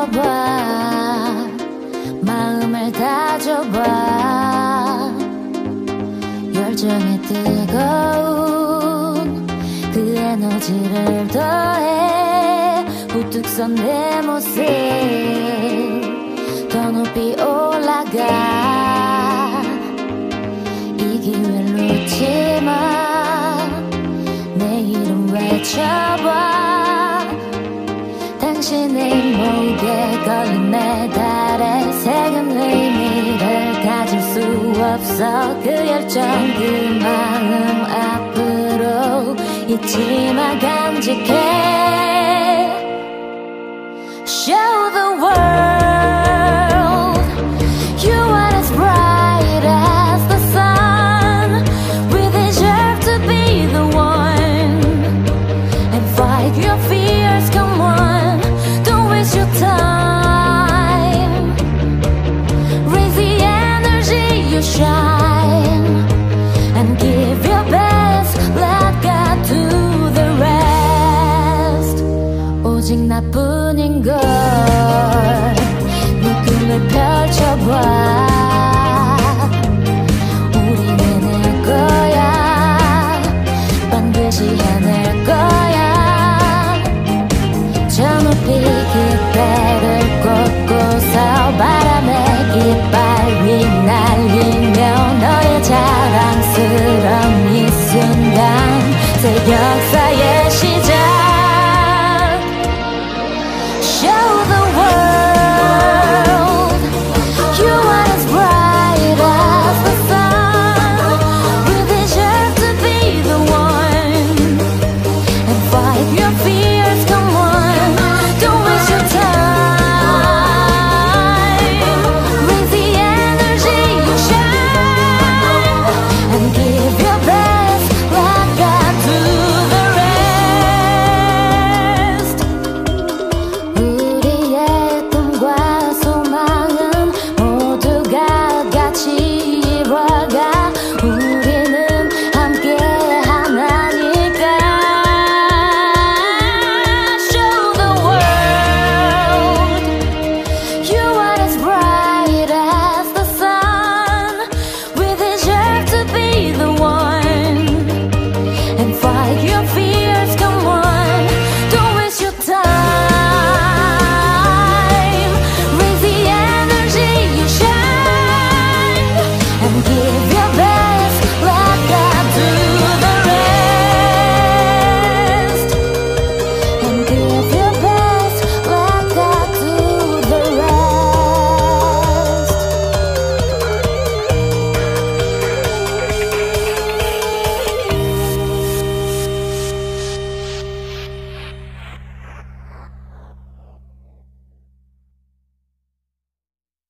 다져봐 마음을 다져봐 열정에 뜨거운 그 에너지를 더해 우뚝 선 내 모습 더 높이 올라가 이 기회를 놓지마 내 이름 외쳐봐 당신의 목에 걸린 메달에 새긴 의미를 가질 수 없어 그 열정 그 마음 앞으로 잊지마 간직해